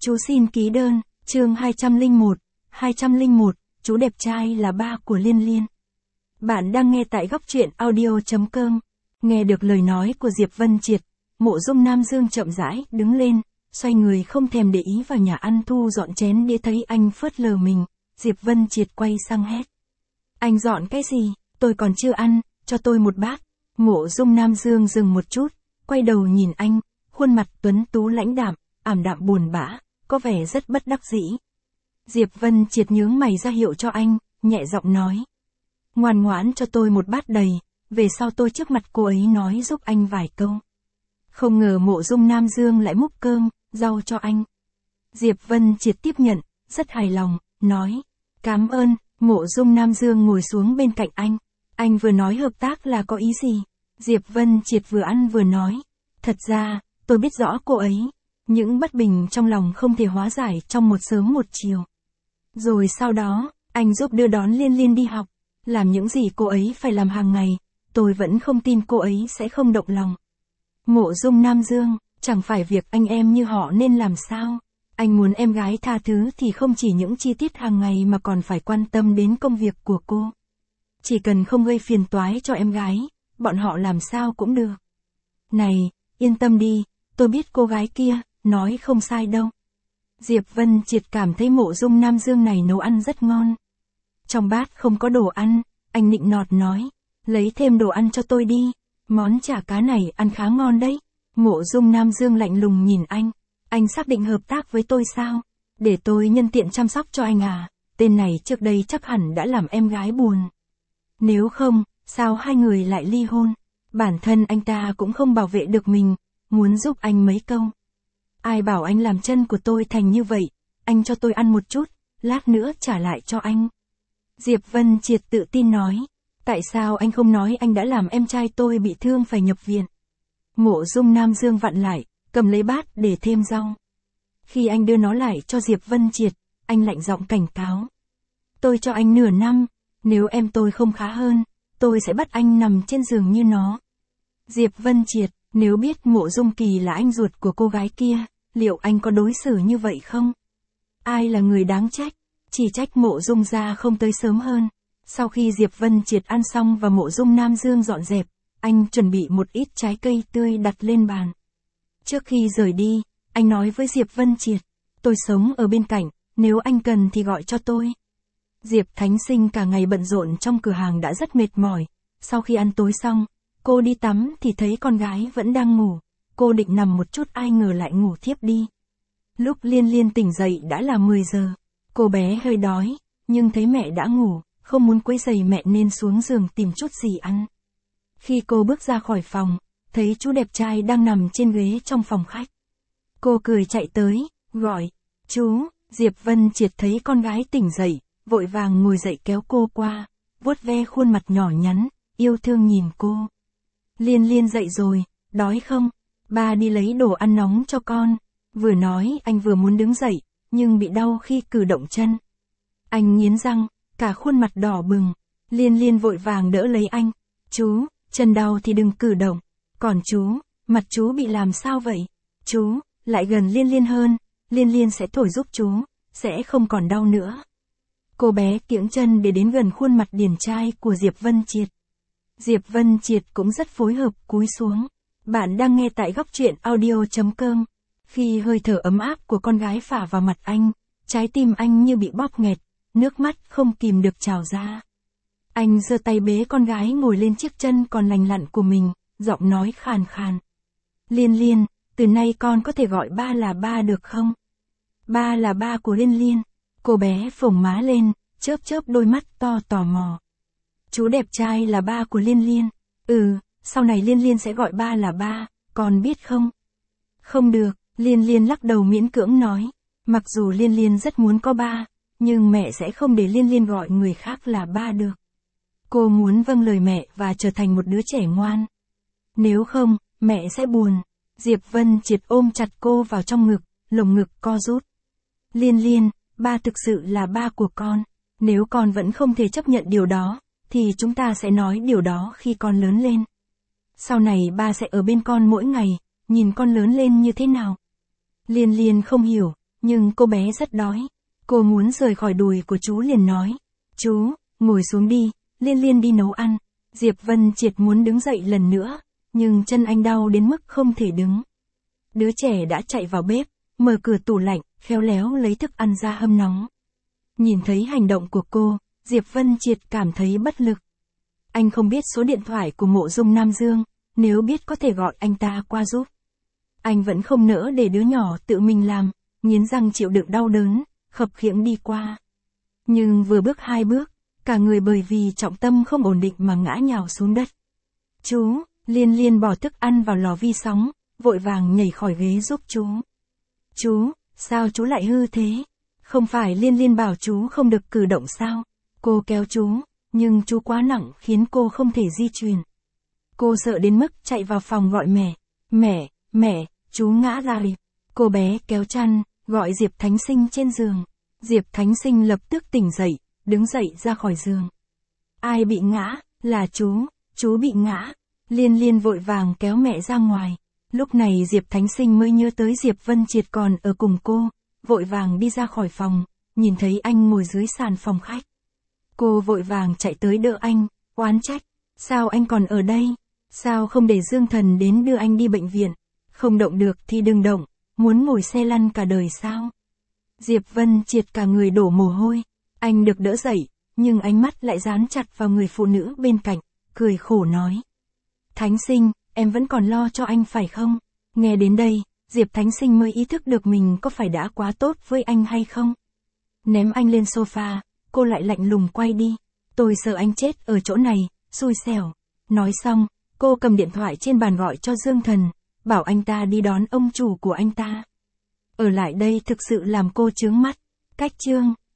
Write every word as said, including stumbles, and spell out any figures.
Chú xin ký đơn, chương hai trăm lẻ một, hai trăm lẻ một, chú đẹp trai là ba của Liên Liên. Bạn đang nghe tại góc truyện audio chấm com. Nghe được lời nói của Diệp Vân Triệt, Mộ Dung Nam Dương chậm rãi đứng lên, xoay người không thèm để ý vào nhà ăn thu dọn chén đĩa. Thấy anh phớt lờ mình, Diệp Vân Triệt quay sang hét: Anh dọn cái gì, tôi còn chưa ăn, cho tôi một bát. Mộ Dung Nam Dương dừng một chút, quay đầu nhìn anh, khuôn mặt tuấn tú lãnh đạm, ảm đạm buồn bã, có vẻ rất bất đắc dĩ. Diệp Vân Triệt nhướng mày ra hiệu cho anh, nhẹ giọng nói: Ngoan ngoãn cho tôi một bát đầy, về sau tôi trước mặt cô ấy nói giúp anh vài câu. Không ngờ Mộ Dung Nam Dương lại múc cơm, rau cho anh. Diệp Vân Triệt tiếp nhận, rất hài lòng, nói: Cảm ơn. Mộ Dung Nam Dương ngồi xuống bên cạnh anh. Anh vừa nói hợp tác là có ý gì? Diệp Vân Triệt vừa ăn vừa nói: Thật ra, tôi biết rõ cô ấy. Những bất bình trong lòng không thể hóa giải trong một sớm một chiều. Rồi sau đó, anh giúp đưa đón Liên Liên đi học. Làm những gì cô ấy phải làm hàng ngày, tôi vẫn không tin cô ấy sẽ không động lòng. Mộ Dung Nam Dương, chẳng phải việc anh em như họ nên làm sao? Anh muốn em gái tha thứ thì không chỉ những chi tiết hàng ngày mà còn phải quan tâm đến công việc của cô. Chỉ cần không gây phiền toái cho em gái, bọn họ làm sao cũng được. Này, yên tâm đi, tôi biết cô gái kia, nói không sai đâu. Diệp Vân Triệt cảm thấy Mộ Dung Nam Dương này nấu ăn rất ngon. Trong bát không có đồ ăn, anh nịnh nọt nói: Lấy thêm đồ ăn cho tôi đi, món chả cá này ăn khá ngon đấy. Mộ Dung Nam Dương lạnh lùng nhìn anh: Anh xác định hợp tác với tôi sao? Để tôi nhân tiện chăm sóc cho anh à? Tên này trước đây chắc hẳn đã làm em gái buồn. Nếu không, sao hai người lại ly hôn? Bản thân anh ta cũng không bảo vệ được mình, muốn giúp anh mấy câu. Ai bảo anh làm chân của tôi thành như vậy? Anh cho tôi ăn một chút, lát nữa trả lại cho anh. Diệp Vân Triệt tự tin nói: Tại sao anh không nói anh đã làm em trai tôi bị thương phải nhập viện? Mộ Dung Nam Dương vặn lại, cầm lấy bát để thêm rau. Khi anh đưa nó lại cho Diệp Vân Triệt, anh lạnh giọng cảnh cáo: Tôi cho anh nửa năm, nếu em tôi không khá hơn, tôi sẽ bắt anh nằm trên giường như nó. Diệp Vân Triệt, nếu biết Mộ Dung Kỳ là anh ruột của cô gái kia, liệu anh có đối xử như vậy không? Ai là người đáng trách? Chỉ trách Mộ Dung gia không tới sớm hơn. Sau khi Diệp Vân Triệt ăn xong và Mộ Dung Nam Dương dọn dẹp, anh chuẩn bị một ít trái cây tươi đặt lên bàn. Trước khi rời đi, anh nói với Diệp Vân Triệt: Tôi sống ở bên cạnh, nếu anh cần thì gọi cho tôi. Diệp Thánh Sinh cả ngày bận rộn trong cửa hàng đã rất mệt mỏi. Sau khi ăn tối xong, cô đi tắm thì thấy con gái vẫn đang ngủ. Cô định nằm một chút ai ngờ lại ngủ thiếp đi. Lúc Liên Liên tỉnh dậy đã là mười giờ. Cô bé hơi đói, nhưng thấy mẹ đã ngủ, không muốn quấy rầy mẹ nên xuống giường tìm chút gì ăn. Khi cô bước ra khỏi phòng, thấy chú đẹp trai đang nằm trên ghế trong phòng khách. Cô cười chạy tới, gọi: Chú. Diệp Vân Triệt thấy con gái tỉnh dậy, vội vàng ngồi dậy kéo cô qua, vuốt ve khuôn mặt nhỏ nhắn, yêu thương nhìn cô. Liên Liên dậy rồi, đói không? Ba đi lấy đồ ăn nóng cho con. Vừa nói anh vừa muốn đứng dậy, nhưng bị đau khi cử động chân. Anh nghiến răng, cả khuôn mặt đỏ bừng. Liên Liên vội vàng đỡ lấy anh: Chú, chân đau thì đừng cử động. Còn chú, mặt chú bị làm sao vậy? Chú, lại gần Liên Liên hơn, Liên Liên sẽ thổi giúp chú, sẽ không còn đau nữa. Cô bé kiễng chân để đến gần khuôn mặt điển trai của Diệp Vân Triệt. Diệp Vân Triệt cũng rất phối hợp cúi xuống. Bạn đang nghe tại góc truyện audio chấm com. Khi hơi thở ấm áp của con gái phả vào mặt anh, trái tim anh như bị bóp nghẹt, nước mắt không kìm được trào ra. Anh giơ tay bế con gái ngồi lên chiếc chân còn lành lặn của mình, giọng nói khàn khàn: Liên Liên, từ nay con có thể gọi ba là ba được không? Ba là ba của Liên Liên. Cô bé phồng má lên, chớp chớp đôi mắt to tò mò. Chú đẹp trai là ba của Liên Liên. Ừ, sau này Liên Liên sẽ gọi ba là ba, con biết không? Không được, Liên Liên lắc đầu miễn cưỡng nói. Mặc dù Liên Liên rất muốn có ba, nhưng mẹ sẽ không để Liên Liên gọi người khác là ba được. Cô muốn vâng lời mẹ và trở thành một đứa trẻ ngoan. Nếu không, mẹ sẽ buồn. Diệp Vân Triệt ôm chặt cô vào trong ngực, lồng ngực co rút. Liên Liên, ba thực sự là ba của con. Nếu con vẫn không thể chấp nhận điều đó, thì chúng ta sẽ nói điều đó khi con lớn lên. Sau này ba sẽ ở bên con mỗi ngày, nhìn con lớn lên như thế nào. Liên Liên không hiểu, nhưng cô bé rất đói. Cô muốn rời khỏi đùi của chú liền nói. Chú, ngồi xuống đi, Liên Liên đi nấu ăn. Diệp Vân Triệt muốn đứng dậy lần nữa, nhưng chân anh đau đến mức không thể đứng. Đứa trẻ đã chạy vào bếp, mở cửa tủ lạnh, khéo léo lấy thức ăn ra hâm nóng. Nhìn thấy hành động của cô, Diệp Vân Triệt cảm thấy bất lực. Anh không biết số điện thoại của Mộ Dung Nam Dương, nếu biết có thể gọi anh ta qua giúp. Anh vẫn không nỡ để đứa nhỏ tự mình làm, nghiến răng chịu đựng đau đớn, khập khiễng đi qua. Nhưng vừa bước hai bước, cả người bởi vì trọng tâm không ổn định mà ngã nhào xuống đất. Chú, Liên Liên bỏ thức ăn vào lò vi sóng, vội vàng nhảy khỏi ghế giúp chú. Chú, sao chú lại hư thế? Không phải Liên Liên bảo chú không được cử động sao? Cô kéo chú, nhưng chú quá nặng khiến cô không thể di chuyển. Cô sợ đến mức chạy vào phòng gọi mẹ. Mẹ, mẹ, chú ngã ra rịp. Cô bé kéo chăn, gọi Diệp Thánh Sinh trên giường. Diệp Thánh Sinh lập tức tỉnh dậy, đứng dậy ra khỏi giường. Ai bị ngã? Là chú, chú bị ngã. Liên Liên vội vàng kéo mẹ ra ngoài. Lúc này Diệp Thánh Sinh mới nhớ tới Diệp Vân Triệt còn ở cùng cô, vội vàng đi ra khỏi phòng, nhìn thấy anh ngồi dưới sàn phòng khách. Cô vội vàng chạy tới đỡ anh, oán trách. Sao anh còn ở đây? Sao không để Dương Thần đến đưa anh đi bệnh viện? Không động được thì đừng động, muốn ngồi xe lăn cả đời sao? Diệp Vân Triệt cả người đổ mồ hôi. Anh được đỡ dậy, nhưng ánh mắt lại dán chặt vào người phụ nữ bên cạnh, cười khổ nói. Thánh Sinh, em vẫn còn lo cho anh phải không? Nghe đến đây, Diệp Thánh Sinh mới ý thức được mình có phải đã quá tốt với anh hay không? Ném anh lên sofa, cô lại lạnh lùng quay đi. Tôi sợ anh chết ở chỗ này, xui xẻo. Nói xong, cô cầm điện thoại trên bàn gọi cho Dương Thần, bảo anh ta đi đón ông chủ của anh ta. Ở lại đây thực sự làm cô chướng mắt. Cách chương